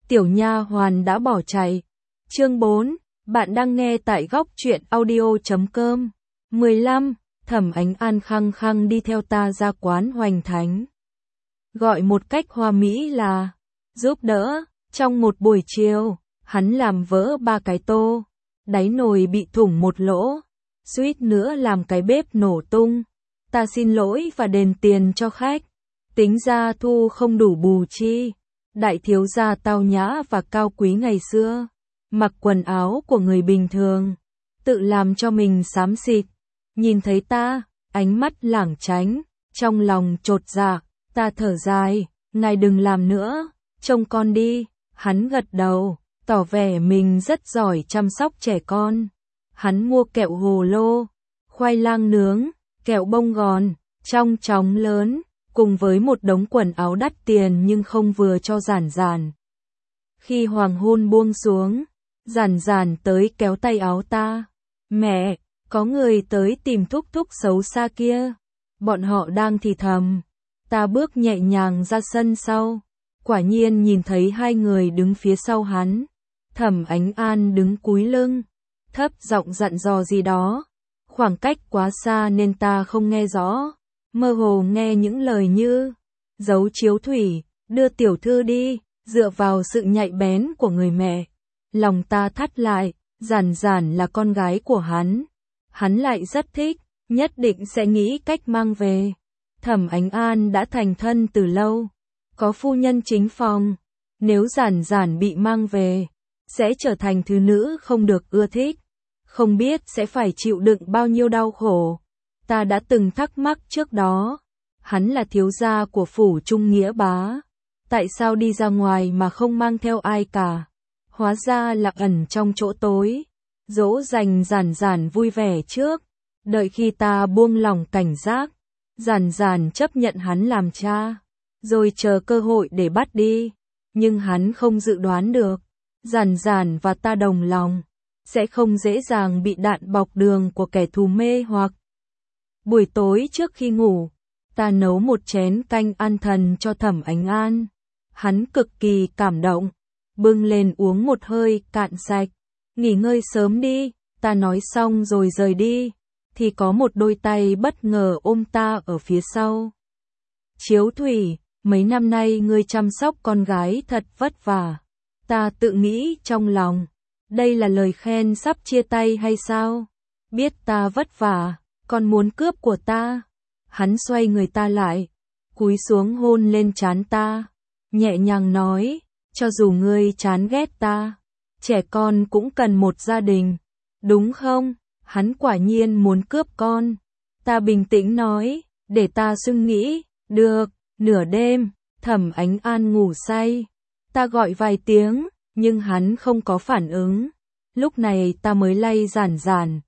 tiểu nha hoàn đã bỏ chạy. Chương 4, bạn đang nghe tại góc truyện audio.com. 15. Thẩm Ánh An khăng khăng đi theo ta ra quán Hoành Thánh. Gọi một cách hoa mỹ là giúp đỡ. Trong một buổi chiều, hắn làm vỡ 3 cái tô, đáy nồi bị thủng một lỗ, suýt nữa làm cái bếp nổ tung. Ta xin lỗi và đền tiền cho khách. Tính ra thu không đủ bù chi. Đại thiếu gia tao nhã và cao quý ngày xưa, mặc quần áo của người bình thường, tự làm cho mình xám xịt. Nhìn thấy ta, ánh mắt lảng tránh, trong lòng chột dạ. Ta thở dài, ngài đừng làm nữa, trông con đi. Hắn gật đầu, tỏ vẻ mình rất giỏi chăm sóc trẻ con. Hắn mua kẹo hồ lô, khoai lang nướng, kẹo bông gòn, trong chóng lớn, cùng với một đống quần áo đắt tiền nhưng không vừa cho Giản Giản. Khi hoàng hôn buông xuống, Giản Giản tới kéo tay áo ta. Mẹ, có người tới tìm thúc thúc xấu xa kia. Bọn họ đang thì thầm. Ta bước nhẹ nhàng ra sân sau. Quả nhiên nhìn thấy hai người đứng phía sau hắn. Thẩm Ánh An đứng cúi lưng, thấp giọng dặn dò gì đó. Khoảng cách quá xa nên ta không nghe rõ. Mơ hồ nghe những lời như giấu chiếu thủy, đưa tiểu thư đi. Dựa vào sự nhạy bén của người mẹ, lòng ta thắt lại. Giản Giản là con gái của hắn. Hắn lại rất thích, nhất định sẽ nghĩ cách mang về. Thẩm Ánh An đã thành thân từ lâu, có phu nhân chính phòng. Nếu Giản Giản bị mang về, sẽ trở thành thứ nữ không được ưa thích. Không biết sẽ phải chịu đựng bao nhiêu đau khổ. Ta đã từng thắc mắc trước đó. Hắn là thiếu gia của phủ Trung Nghĩa Bá. Tại sao đi ra ngoài mà không mang theo ai cả? Hóa ra là ẩn trong chỗ tối, dỗ dành Giản Giản vui vẻ trước. Đợi khi ta buông lỏng cảnh giác, Giản Giản chấp nhận hắn làm cha, rồi chờ cơ hội để bắt đi. Nhưng hắn không dự đoán được, Giản Giản và ta đồng lòng, sẽ không dễ dàng bị đạn bọc đường của kẻ thù mê hoặc. Buổi tối trước khi ngủ, ta nấu một chén canh an thần cho Thẩm Ánh An. Hắn cực kỳ cảm động, bưng lên uống một hơi cạn sạch. Nghỉ ngơi sớm đi, ta nói xong rồi rời đi, thì có một đôi tay bất ngờ ôm ta ở phía sau. Chiếu thủy, mấy năm nay ngươi chăm sóc con gái thật vất vả. Ta tự nghĩ trong lòng, đây là lời khen sắp chia tay hay sao? Biết ta vất vả, còn muốn cướp của ta. Hắn xoay người ta lại, cúi xuống hôn lên trán ta, nhẹ nhàng nói, cho dù ngươi chán ghét ta, trẻ con cũng cần một gia đình, đúng không? Hắn quả nhiên muốn cướp con. Ta bình tĩnh nói, để ta suy nghĩ. Được. Nửa đêm, Thẩm Ánh An ngủ say. Ta gọi vài tiếng, nhưng hắn không có phản ứng. Lúc này ta mới lay Giản Giản.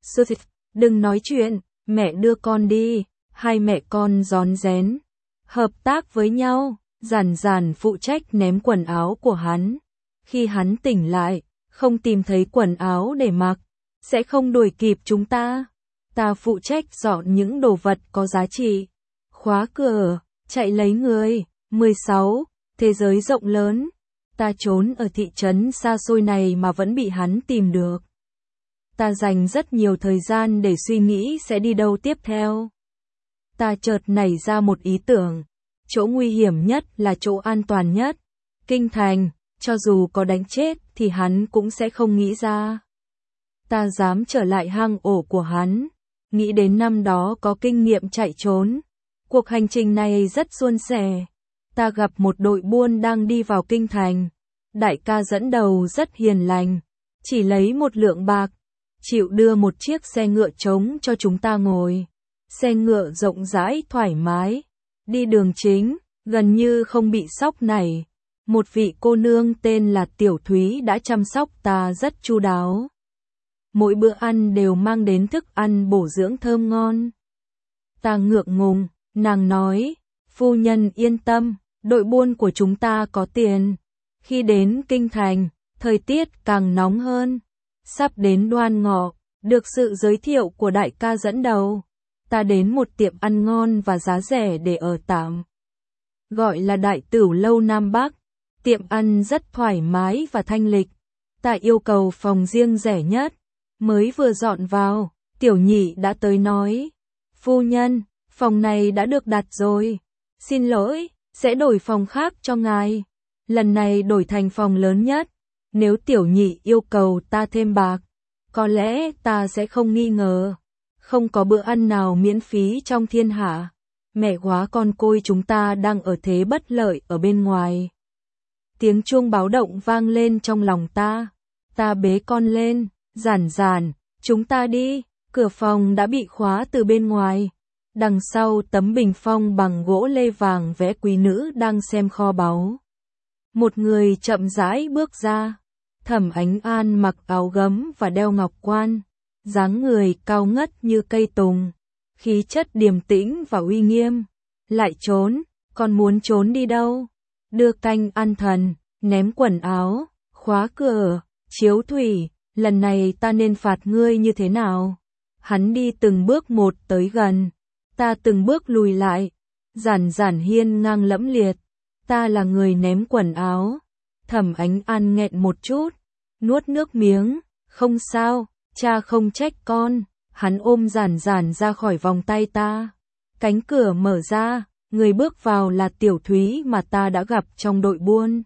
Đừng nói chuyện, mẹ đưa con đi. Hai mẹ con rón rén, hợp tác với nhau. Giản Giản phụ trách ném quần áo của hắn. Khi hắn tỉnh lại, không tìm thấy quần áo để mặc, sẽ không đuổi kịp chúng ta. Ta phụ trách dọn những đồ vật có giá trị, khóa cửa, chạy lấy người. 16. Thế giới rộng lớn. Ta trốn ở thị trấn xa xôi này mà vẫn bị hắn tìm được. Ta dành rất nhiều thời gian để suy nghĩ sẽ đi đâu tiếp theo. Ta chợt nảy ra một ý tưởng. Chỗ nguy hiểm nhất là chỗ an toàn nhất. Kinh thành, cho dù có đánh chết thì hắn cũng sẽ không nghĩ ra. Ta dám trở lại hang ổ của hắn. Nghĩ đến năm đó có kinh nghiệm chạy trốn. Cuộc hành trình này rất suôn sẻ. Ta gặp một đội buôn đang đi vào kinh thành. Đại ca dẫn đầu rất hiền lành, chỉ lấy 1 lượng bạc, chịu đưa một chiếc xe ngựa trống cho chúng ta ngồi. Xe ngựa rộng rãi thoải mái, đi đường chính, gần như không bị sóc nảy. Một vị cô nương tên là Tiểu Thúy đã chăm sóc ta rất chu đáo. Mỗi bữa ăn đều mang đến thức ăn bổ dưỡng thơm ngon. Ta ngượng ngùng, nàng nói, phu nhân yên tâm, đội buôn của chúng ta có tiền. Khi đến kinh thành, thời tiết càng nóng hơn. Sắp đến Đoan Ngọ, được sự giới thiệu của đại ca dẫn đầu, ta đến một tiệm ăn ngon và giá rẻ để ở tạm. Gọi là Đại Tửu Lâu Nam Bắc. Tiệm ăn rất thoải mái và thanh lịch. Ta yêu cầu phòng riêng rẻ nhất. Mới vừa dọn vào, tiểu nhị đã tới nói. Phu nhân, phòng này đã được đặt rồi. Xin lỗi, sẽ đổi phòng khác cho ngài. Lần này đổi thành phòng lớn nhất. Nếu tiểu nhị yêu cầu ta thêm bạc, có lẽ ta sẽ không nghi ngờ. Không có bữa ăn nào miễn phí trong thiên hạ. Mẹ quá con côi chúng ta đang ở thế bất lợi ở bên ngoài. Tiếng chuông báo động vang lên trong lòng ta. Ta bế con lên, Giản Giản, chúng ta đi. Cửa phòng đã bị khóa từ bên ngoài. Đằng sau tấm bình phong bằng gỗ lê vàng vẽ quý nữ đang xem kho báu. Một người chậm rãi bước ra. Thẩm Ánh An mặc áo gấm và đeo ngọc quan, dáng người cao ngất như cây tùng, khí chất điềm tĩnh và uy nghiêm. Lại trốn, còn muốn trốn đi đâu? Đưa canh ăn thần, ném quần áo, khóa cửa, chiếu thủy, lần này ta nên phạt ngươi như thế nào? Hắn đi từng bước một tới gần, ta từng bước lùi lại. Giản Giản hiên ngang lẫm liệt, ta là người ném quần áo. Thẩm Ánh An nghẹn một chút, nuốt nước miếng, không sao, cha không trách con. Hắn ôm Giản Giản ra khỏi vòng tay ta. Cánh cửa mở ra, người bước vào là Tiểu Thúy mà ta đã gặp trong đội buôn.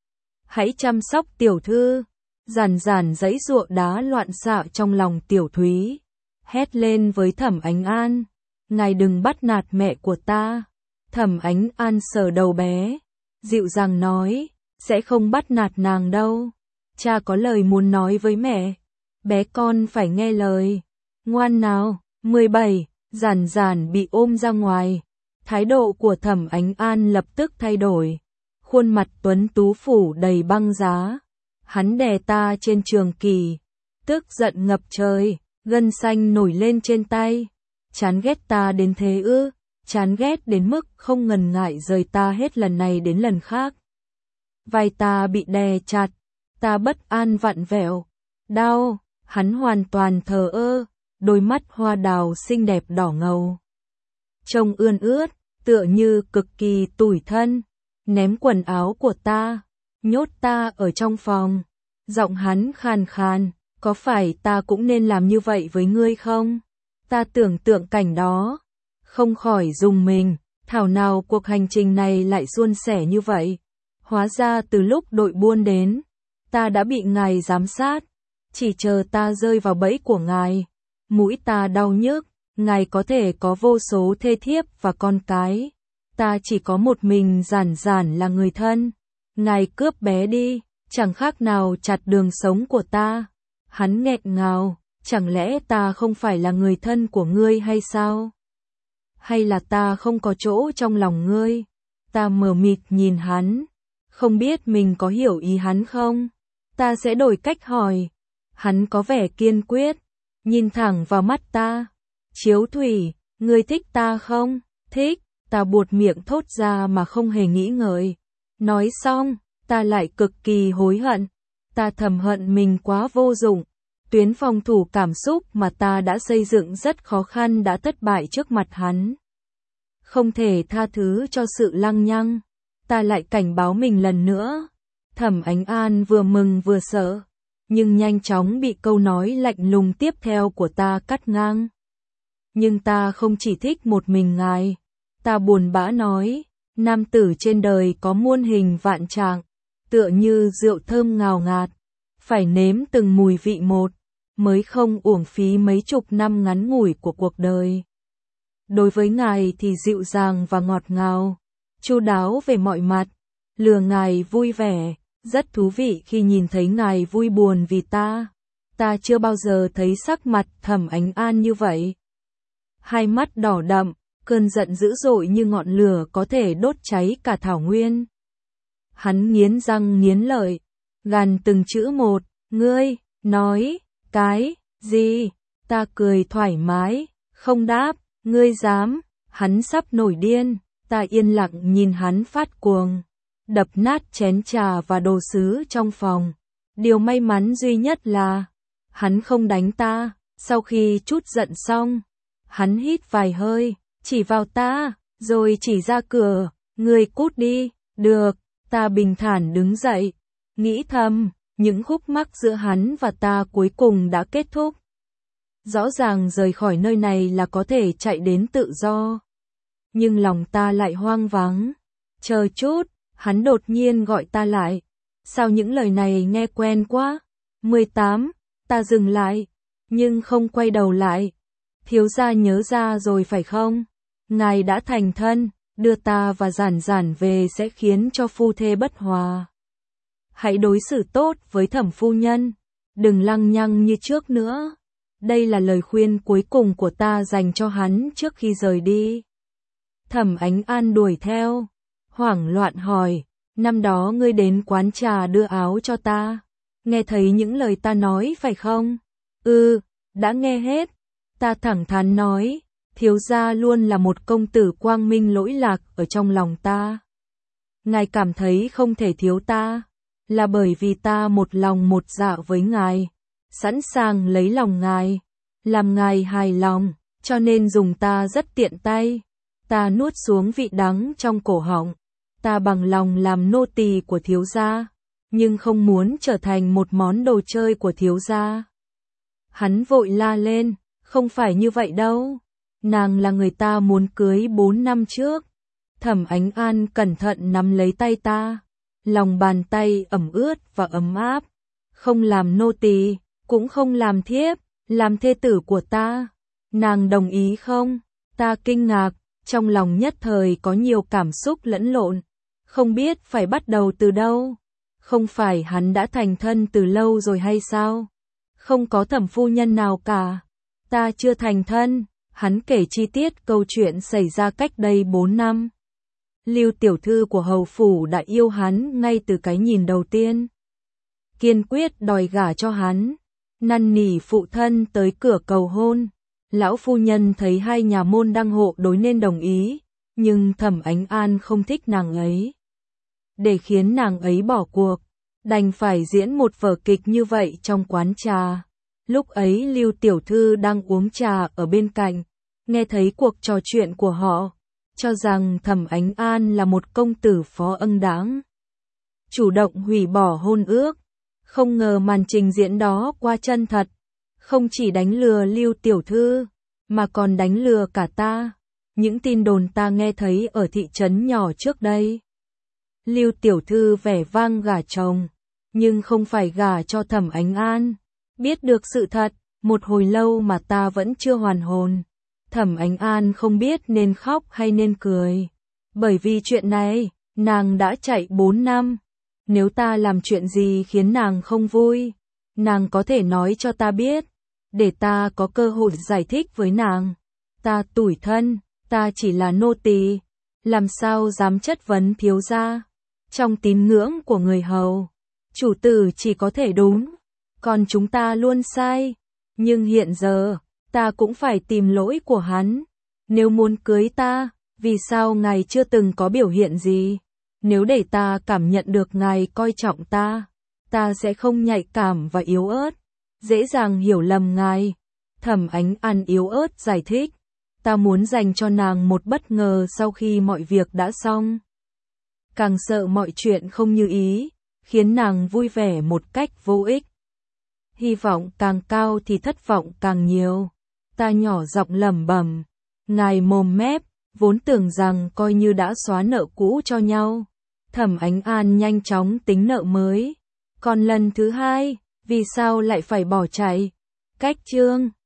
Hãy chăm sóc tiểu thư. Giản Giản giãy giụa đá loạn xạ trong lòng Tiểu Thúy, hét lên với Thẩm Ánh An, ngài đừng bắt nạt mẹ của ta. Thẩm Ánh An sờ đầu bé, dịu dàng nói, sẽ không bắt nạt nàng đâu. Cha có lời muốn nói với mẹ, bé con phải nghe lời. Ngoan nào. 17. Giản Giản bị ôm ra ngoài. Thái độ của Thẩm Ánh An lập tức thay đổi. Khuôn mặt tuấn tú phủ đầy băng giá. Hắn đè ta trên trường kỳ, tức giận ngập trời, gân xanh nổi lên trên tay. Chán ghét ta đến thế ư? Chán ghét đến mức không ngần ngại rời ta hết lần này đến lần khác. Vai ta bị đè chặt, ta bất an vặn vẹo, đau. Hắn hoàn toàn thờ ơ, đôi mắt hoa đào xinh đẹp đỏ ngầu, trông ươn ướt, tựa như cực kỳ tủi thân. Ném quần áo của ta, nhốt ta ở trong phòng. Giọng hắn khàn khàn, có phải ta cũng nên làm như vậy với ngươi không? Ta tưởng tượng cảnh đó, không khỏi rùng mình, thảo nào cuộc hành trình này lại suôn sẻ như vậy. Hóa ra từ lúc đội buôn đến, ta đã bị ngài giám sát, chỉ chờ ta rơi vào bẫy của ngài. Mũi ta đau nhức, ngài có thể có vô số thê thiếp và con cái. Ta chỉ có một mình Giản Giản là người thân. Ngài cướp bé đi, chẳng khác nào chặt đường sống của ta. Hắn nghẹn ngào, chẳng lẽ ta không phải là người thân của ngươi hay sao? Hay là ta không có chỗ trong lòng ngươi? Ta mờ mịt nhìn hắn, không biết mình có hiểu ý hắn không? Ta sẽ đổi cách hỏi. Hắn có vẻ kiên quyết, nhìn thẳng vào mắt ta. Chiếu thủy, ngươi thích ta không? Thích. Ta buột miệng thốt ra mà không hề nghĩ ngợi. Nói xong, ta lại cực kỳ hối hận. Ta thầm hận mình quá vô dụng. Tuyến phòng thủ cảm xúc mà ta đã xây dựng rất khó khăn đã thất bại trước mặt hắn. Không thể tha thứ cho sự lăng nhăng. Ta lại cảnh báo mình lần nữa. Thẩm Ánh An vừa mừng vừa sợ, nhưng nhanh chóng bị câu nói lạnh lùng tiếp theo của ta cắt ngang. Nhưng ta không chỉ thích một mình ngài. Ta buồn bã nói, nam tử trên đời có muôn hình vạn trạng, tựa như rượu thơm ngào ngạt, phải nếm từng mùi vị một, mới không uổng phí mấy chục năm ngắn ngủi của cuộc đời. Đối với ngài thì dịu dàng và ngọt ngào, chu đáo về mọi mặt, lừa ngài vui vẻ, rất thú vị khi nhìn thấy ngài vui buồn vì ta. Ta chưa bao giờ thấy sắc mặt Thẩm Ánh An như vậy. Hai mắt đỏ đậm, cơn giận dữ dội như ngọn lửa có thể đốt cháy cả thảo nguyên. Hắn nghiến răng nghiến lợi, gằn từng chữ một, ngươi, nói, cái, gì? Ta cười thoải mái, không đáp, ngươi dám, hắn sắp nổi điên, ta yên lặng nhìn hắn phát cuồng, đập nát chén trà và đồ sứ trong phòng. Điều may mắn duy nhất là, hắn không đánh ta. Sau khi trút giận xong, hắn hít vài hơi, chỉ vào ta, rồi chỉ ra cửa, ngươi cút đi. Được, Ta bình thản đứng dậy, nghĩ thầm, những khúc mắc giữa hắn và ta cuối cùng đã kết thúc. Rõ ràng rời khỏi nơi này là có thể chạy đến tự do. Nhưng lòng ta lại hoang vắng. Chờ chút, hắn đột nhiên gọi ta lại. Sao những lời này nghe quen quá? 18, ta dừng lại, nhưng không quay đầu lại. Thiếu gia nhớ ra rồi phải không? Ngài đã thành thân, đưa ta và Giản Giản về sẽ khiến cho phu thê bất hòa. Hãy đối xử tốt với Thẩm phu nhân, đừng lăng nhăng như trước nữa. Đây là lời khuyên cuối cùng của ta dành cho hắn trước khi rời đi. Thẩm Ánh An đuổi theo, hoảng loạn hỏi, năm đó ngươi đến quán trà đưa áo cho ta, nghe thấy những lời ta nói phải không? Đã nghe hết. Ta thẳng thắn nói, thiếu gia luôn là một công tử quang minh lỗi lạc ở trong lòng ta. Ngài cảm thấy không thể thiếu ta, là bởi vì ta một lòng một dạ với ngài, sẵn sàng lấy lòng ngài, làm ngài hài lòng, cho nên dùng ta rất tiện tay. Ta nuốt xuống vị đắng trong cổ họng, ta bằng lòng làm nô tỳ của thiếu gia, nhưng không muốn trở thành một món đồ chơi của thiếu gia. Hắn vội la lên, không phải như vậy đâu, nàng là người ta muốn cưới 4 năm trước. Thẩm Ánh An cẩn thận nắm lấy tay ta, lòng bàn tay ẩm ướt và ấm áp. Không làm nô tỳ, cũng không làm thiếp, làm thê tử của ta. Nàng đồng ý không? Ta kinh ngạc, trong lòng nhất thời có nhiều cảm xúc lẫn lộn, không biết phải bắt đầu từ đâu. Không phải hắn đã thành thân từ lâu rồi hay sao? Không có thẩm phu nhân nào cả. Ta chưa thành thân. Hắn kể chi tiết câu chuyện xảy ra cách đây 4 năm. Lưu tiểu thư của hầu phủ đã yêu hắn ngay từ cái nhìn đầu tiên. Kiên quyết đòi gả cho hắn, năn nỉ phụ thân tới cửa cầu hôn. Lão phu nhân thấy hai nhà môn đăng hộ đối nên đồng ý, nhưng Thẩm Ánh An không thích nàng ấy. Để khiến nàng ấy bỏ cuộc, đành phải diễn một vở kịch như vậy trong quán trà. Lúc ấy Lưu tiểu thư đang uống trà ở bên cạnh, nghe thấy cuộc trò chuyện của họ, cho rằng Thẩm Ánh An là một công tử phó âng đáng, chủ động hủy bỏ hôn ước. Không ngờ màn trình diễn đó quá chân thật, không chỉ đánh lừa Lưu tiểu thư, mà còn đánh lừa cả ta. Những tin đồn ta nghe thấy ở thị trấn nhỏ trước đây. Lưu tiểu thư vẻ vang gả chồng, nhưng không phải gả cho Thẩm Ánh An. Biết được sự thật, một hồi lâu mà ta vẫn chưa hoàn hồn. Thẩm Ánh An không biết nên khóc hay nên cười. Bởi vì chuyện này, nàng đã chạy 4 năm. Nếu ta làm chuyện gì khiến nàng không vui, nàng có thể nói cho ta biết, để ta có cơ hội giải thích với nàng. Ta tủi thân, ta chỉ là nô tỳ, làm sao dám chất vấn thiếu gia. Trong tín ngưỡng của người hầu, chủ tử chỉ có thể đúng, còn chúng ta luôn sai. Nhưng hiện giờ, ta cũng phải tìm lỗi của hắn. Nếu muốn cưới ta, vì sao ngài chưa từng có biểu hiện gì? Nếu để ta cảm nhận được ngài coi trọng ta, ta sẽ không nhạy cảm và yếu ớt, dễ dàng hiểu lầm ngài. Thẩm Ánh An yếu ớt giải thích, ta muốn dành cho nàng một bất ngờ sau khi mọi việc đã xong. Càng sợ mọi chuyện không như ý, khiến nàng vui vẻ một cách vô ích. Hy vọng càng cao thì thất vọng càng nhiều. Ta nhỏ giọng lẩm bẩm, ngài mồm mép, vốn tưởng rằng coi như đã xóa nợ cũ cho nhau. Thẩm Ánh An nhanh chóng tính nợ mới. Còn lần thứ hai, vì sao lại phải bỏ chạy? Cách chương